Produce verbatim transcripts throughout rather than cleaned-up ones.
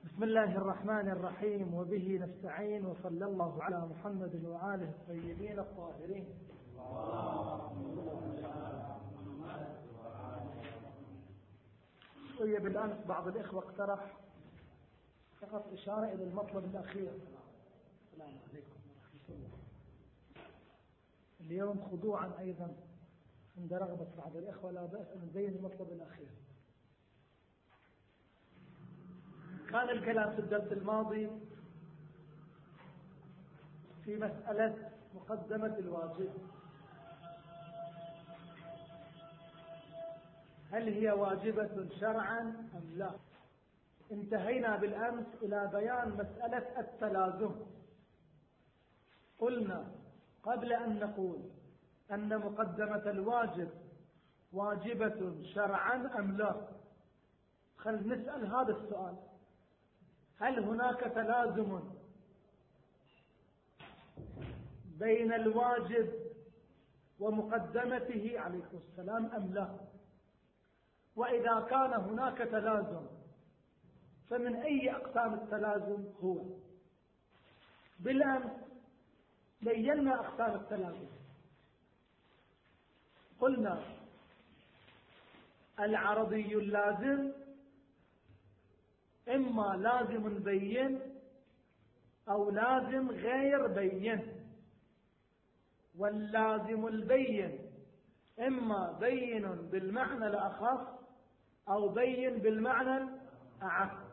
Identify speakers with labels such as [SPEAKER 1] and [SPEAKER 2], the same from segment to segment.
[SPEAKER 1] بسم الله الرحمن الرحيم، وبه نستعين، وصلى الله على محمد وآله الطيبين الطاهرين. وهي بالأمس بعض الإخوة اقترح فقط إشارة إلى المطلب الأخير. السلام عليكم ورحمة الله. اليوم خضوعا أيضا عند رغبة بعض الإخوة لا بأس أن نبين المطلب الأخير. كان الكلام في الدرس الماضي في مسألة مقدمة الواجب، هل هي واجبة شرعا أم لا؟ انتهينا بالأمس إلى بيان مسألة التلازم. قلنا قبل أن نقول أن مقدمة الواجب واجبة شرعا أم لا، خل نسأل هذا السؤال: هل هناك تلازم بين الواجب ومقدمته عليكم السلام أم لا؟ وإذا كان هناك تلازم فمن أي أقسام التلازم هو؟ بالأمس بينا أقسام التلازم. قلنا العرضي اللازم إما لازم بين أو لازم غير بين، واللازم البين إما بين بالمعنى الأخص أو بين بالمعنى الأعم.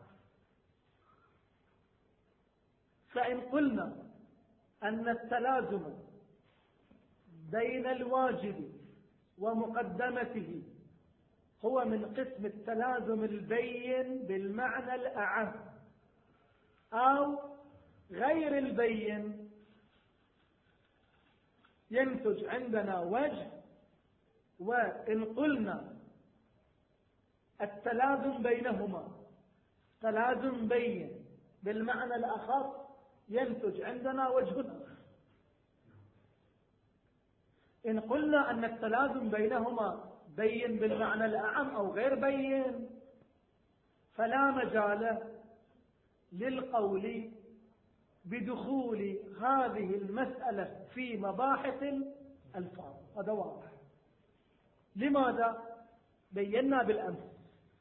[SPEAKER 1] فإن قلنا أن التلازم بين الواجب ومقدمته هو من قسم التلازم البين بالمعنى الأعم أو غير البين، ينتج عندنا وجه. وإن قلنا التلازم بينهما تلازم بين بالمعنى الأخص ينتج عندنا وجه. إن قلنا أن التلازم بينهما بين بالمعنى الأعم أو غير بين فلا مجال للقول بدخول هذه المسألة في مباحث الألفاظ. هذا واضح. لماذا؟ بينا بالأمس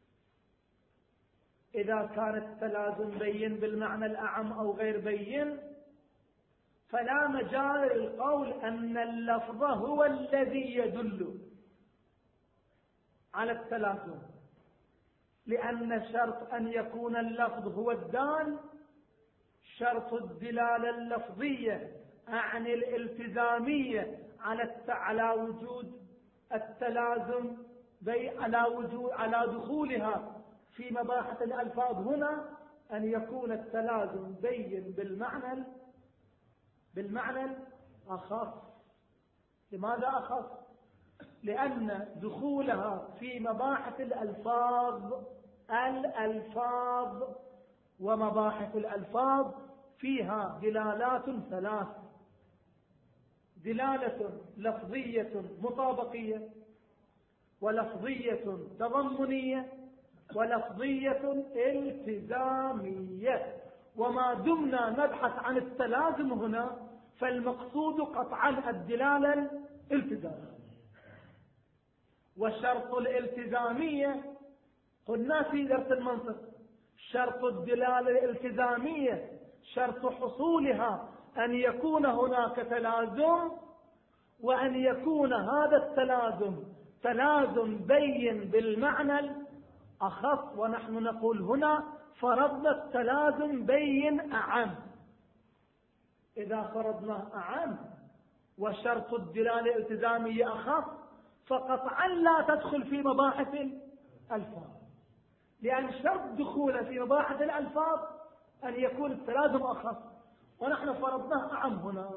[SPEAKER 1] إذا كان التلازم بين بالمعنى الأعم أو غير بين فلا مجال للقول أن اللفظ هو الذي يدل على التلازم، لأن شرط أن يكون اللفظ هو الدال شرط الدلالة اللفظية عن الالتزامية على على وجود التلازم بي على وجود على دخولها في مباحث الألفاظ هنا أن يكون التلازم بين بالمعنى بالمعنى الأخص. لماذا أخص؟ لأن دخولها في مباحث الألفاظ الألفاظ ومباحث الألفاظ فيها دلالات ثلاث: دلالة لفظية مطابقية، ولفظية تضمنية، ولفظية التزامية. وما دمنا نبحث عن التلازم هنا فالمقصود قطعا الدلالة الالتزامية. والشرط الالتزامية قلنا في درس المنطق شرط الدلالة الالتزامية شرط حصولها أن يكون هناك تلازم، وأن يكون هذا التلازم تلازم بين بالمعنى الأخص. ونحن نقول هنا فرضنا التلازم بين أعم. إذا فرضنا أعم وشرط الدلالة الالتزامية أخص فقطعا لا تدخل في مباحث الألفاظ، لأن شرط دخول في مباحث الألفاظ أن يكون التلازم أخص، ونحن فرضناه أعم هنا.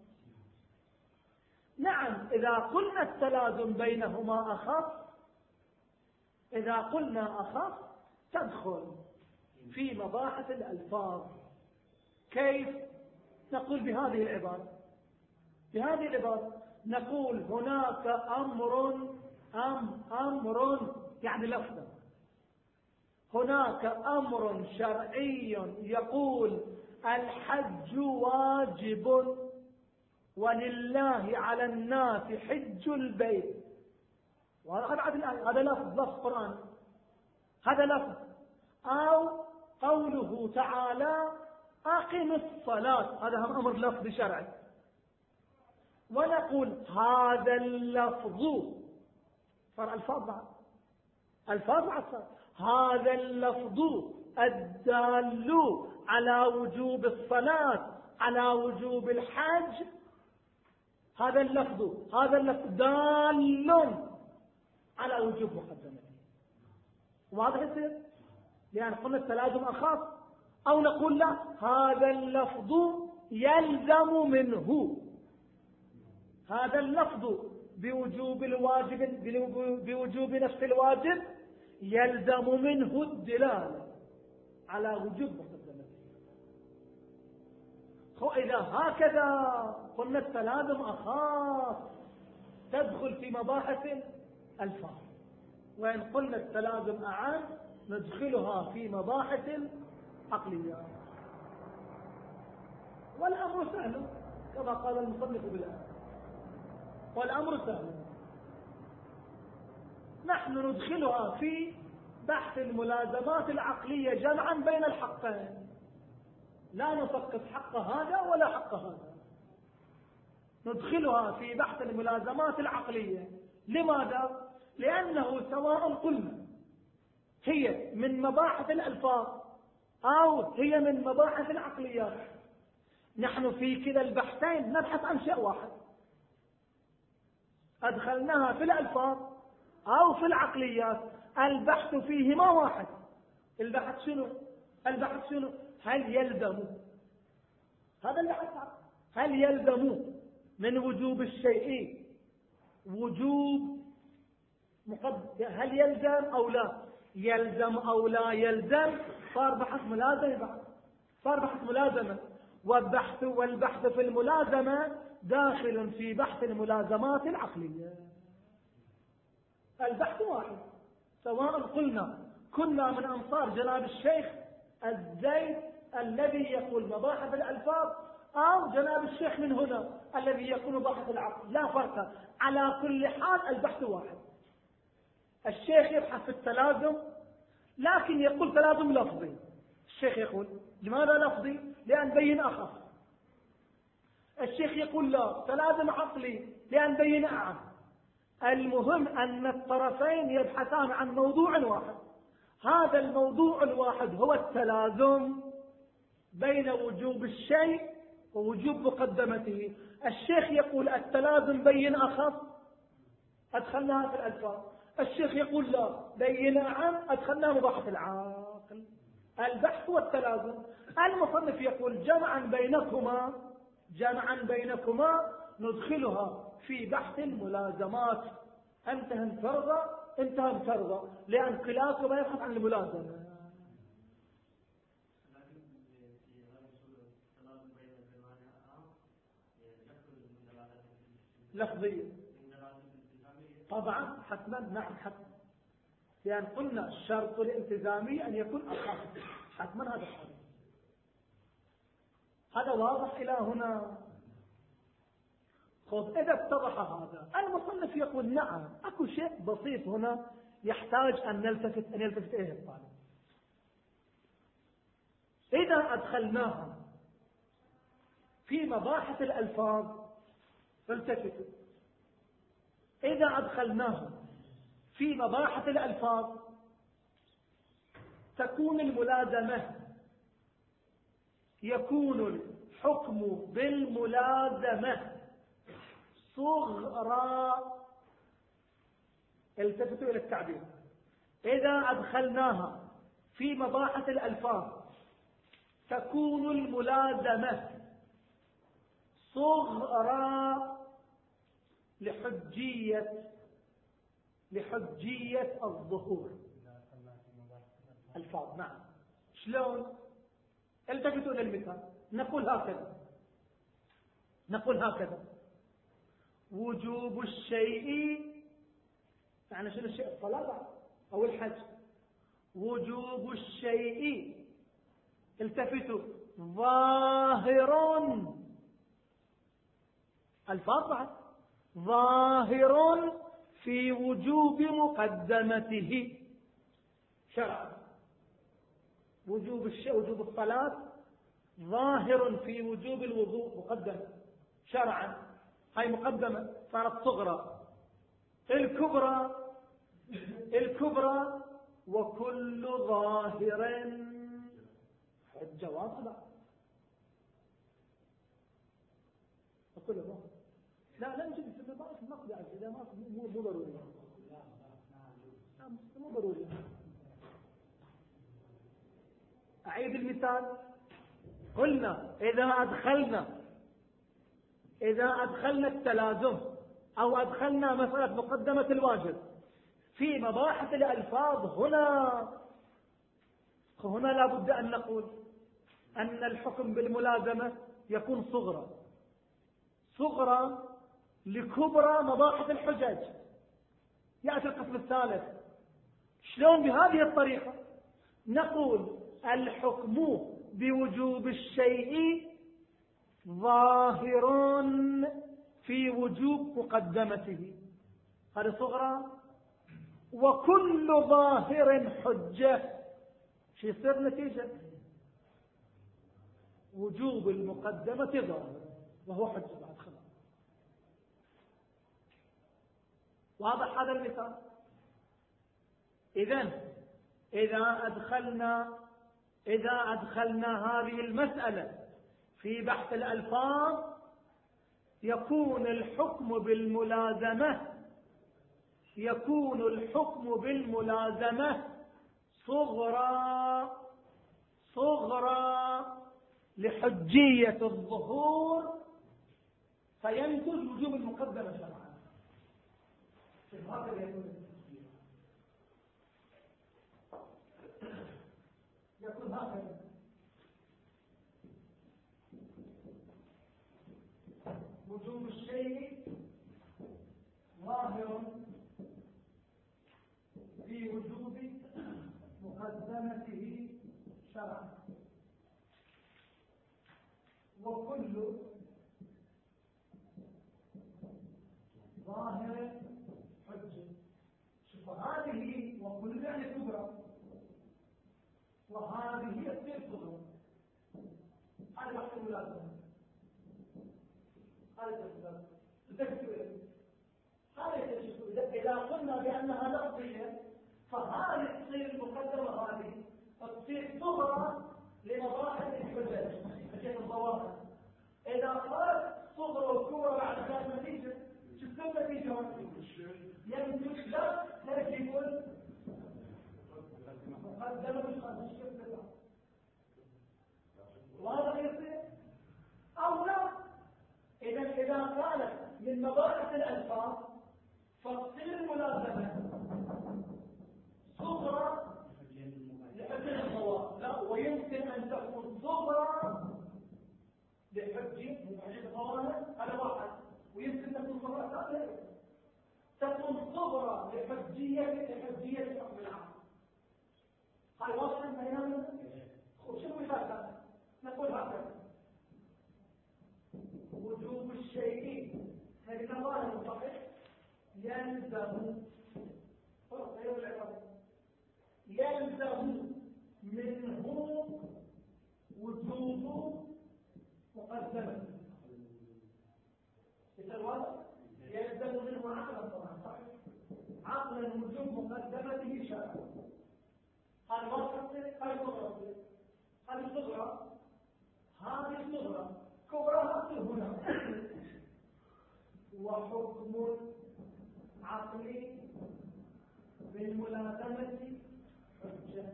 [SPEAKER 1] نعم، إذا قلنا التلازم بينهما أخص إذا قلنا أخص تدخل في مباحث الألفاظ. كيف؟ نقول بهذه العبارة بهذه العبارة نقول هناك أمر أم أمر يعني لفظا، هناك أمر شرعي يقول الحج واجب ولله على الناس حج البيت، هذا لفظ لفظ قرآن، هذا لفظ. أو قوله تعالى أقم الصلاة، هذا هم أمر لفظ شرعي. ونقول هذا اللفظ صار الفاظ بعد الفاظ بعد صار هذا اللفظ الدال على وجوب الصلاة على وجوب الحج، هذا اللفظ هذا اللفظ دال على وجوب مقدمته. واضح يصير؟ لأن قلنا التلازم أخاف. أو نقول لا، هذا اللفظ يلزم منه، هذا اللفظ بوجوب الواجب بوجوب نفس الواجب يلزم منه الدلالة على وجوب مقدمته. وإذا هكذا قلنا التلازم أخاف تدخل في مباحث الألفاظ، وإن قلنا التلازم أعم ندخلها في مباحث العقليات. والأمر سهل كما قال المصنف بالآية، والأمر سهل. نحن ندخلها في بحث الملازمات العقلية جمعا بين الحقين، لا نفقد حق هذا ولا حق هذا، ندخلها في بحث الملازمات العقلية. لماذا؟ لأنه سواء قلنا هي من مباحث الألفاظ أو هي من مباحث العقليات، نحن في كلا البحثين نبحث عن شيء واحد، أدخلناها في الألفاظ أو في العقليات البحث فيهما واحد. البحث شنو؟ البحث شنو؟ هل يلزم، هذا البحث، هل يلزم من وجوب الشيء وجوب مقدم، هل يلزم أو لا يلزم أو لا يلزم، صار بحث ملازمة بعد، صار بحث ملازمة. والبحث والبحث في الملازمة داخل في بحث الملازمات العقلية. البحث واحد، سواء قلنا كنا من أنصار جناب الشيخ الزيد الذي يقول مباحث الألفاظ أو جناب الشيخ من هنا الذي يقول مباحث العقل، لا فرق. على كل حال البحث واحد. الشيخ يبحث في التلازم لكن يقول تلازم لفظي، الشيخ يقول لماذا لفظي؟ لأن بين أخف. الشيخ يقول لا، تلازم عقلي لأن بين أعم. المهم أن الطرفين يبحثان عن موضوع واحد، هذا الموضوع الواحد هو التلازم بين وجوب الشيء ووجوب مقدمته. الشيخ يقول التلازم بين أخف، أدخلناها في الألفاظ. الشيخ يقول لا، بين أعم، أدخلناها مباحث العقل. البحث والتلازم. المصنف يقول جمعا بينكما جمعا بينكما ندخلها في بحث الملازمات. انتهى انفرض انتهى انفرض لأن خلافه ما يبحث عن الملازمة. لفظية طبعا حتما، نعم حتما، لأن قلنا الشرط الالتزامي أن يكون أخف، حتما هذا الشرط. هذا واضح إلى هنا؟ خذ إذا اتضح هذا، المصنف يقول نعم أكو شيء بسيط هنا يحتاج أن نلتفت أن يلتفت إليه الطالب. إذا أدخلناها في مباحث الألفاظ فالتفتوا، إذا أدخلناها في مباحث الألفاظ تكون الملازمة، يكون الحكم بالملازمة صغرى. التفتوا إلى التعبير. إذا أدخلناها في مباحث الألفاظ تكون الملازمة صغرى لحجية لحجية الظهور الفاظ. نعم. شلون؟ التفتوا إلى المثال. نقول هكذا نقول هكذا وجوب الشيء، يعني شنو الشيء؟ الصلاة أو الحج. وجوب الشيء، التفتوا، ظاهر، الفاظ ظاهر في وجوب مقدمته شرعا. وجوب الشيء، وجوب الصلاة ظاهر في وجوب الوضوء مقدم شرعا، هاي مقدمة صارت صغرى. الكبرى، الكبرى وكل ظاهر حجة واصلة. وكل ظاهر لا لا نجد في النظام النقد إذا ما مو مو ضروري، مو ضروري. أعيد المثال. قلنا إذا أدخلنا إذا أدخلنا التلازم أو أدخلنا مسألة مقدمة الواجب في مباحث الألفاظ، هنا هنا لا بد أن نقول أن الحكم بالملازمة يكون صغرى صغرى لكبرى مباحث الحجج. يأتي القسم الثالث. شلون؟ بهذه الطريقة نقول الحكم بوجوب الشيء ظاهر في وجوب مقدمته، هذه صغرى. وكل ظاهر حجة، شو يصير نتيجة؟ وجوب المقدمة ظاهر وهو حجة بعد خلاص. واضح هذا المثال؟ إذن إذا أدخلنا إذا أدخلنا هذه المسألة في بحث الألفاظ يكون الحكم بالملازمة يكون الحكم بالملازمة صغرى صغرى لحجية الظهور، فينتج وجوب المقدمة شرعا. هكذا يكون يكون هكذا. وجوب الشيء ظاهر في وجوب مقدمته شرعا، وكل ظاهر حجة. شوف هذه وكل يعني كبرى، وهذه هي السير صغرى. هذا وقت الملازمة، هذا تذكر هذا يتشكل. إذا قلنا بأنها لفظية فهذه تصير المقدمة، هذه تصير صغرى لمباحث الحجج حجة الظواهر. إذا قالت صغرى وكبرى بعد ذلك النتيجة شو تصير النتيجة؟ ينتج لا تجب مقدمة الشكل. وهذا يصير أو لا. إذا إذا قالت من مباحث الألفاظ فتصير الملازمة صغرى لحجة الظواهر، لا، ويمكن أن تكون صغرى لحجة الظواهر، هذا واحد. ويمكن تكون صغرى ثانية، تكون صغرى لحجية لحجية الحكم العام. هاي واضح بيننا. وشو مثال؟ نقول هكذا: وجوب الشيء هذه ظاهر صحيح يلزم يلزم منه وجوب مقدمة. يلزم منه عقلا طبعا صحيح، عقلا وجوب مقدمته شرعا. هذا واضح. هذه صغرى، هذه صغرى، هذه صغرى، كبرى هنا. وحكم عقلي بالملازمة حجة،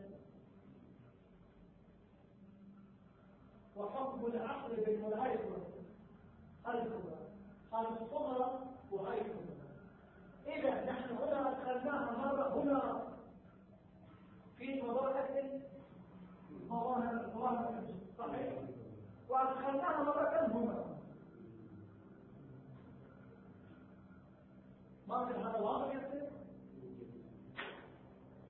[SPEAKER 1] وحكم العقل بالملازمة هذه كبرى، هذه الصغرى وهي كبرى. إذا نحن هنا أدخلناها مرة هنا في مباحث ظواهر ظواهر صحيح، وأدخلناها مرة هنا. ما في هذا واضح؟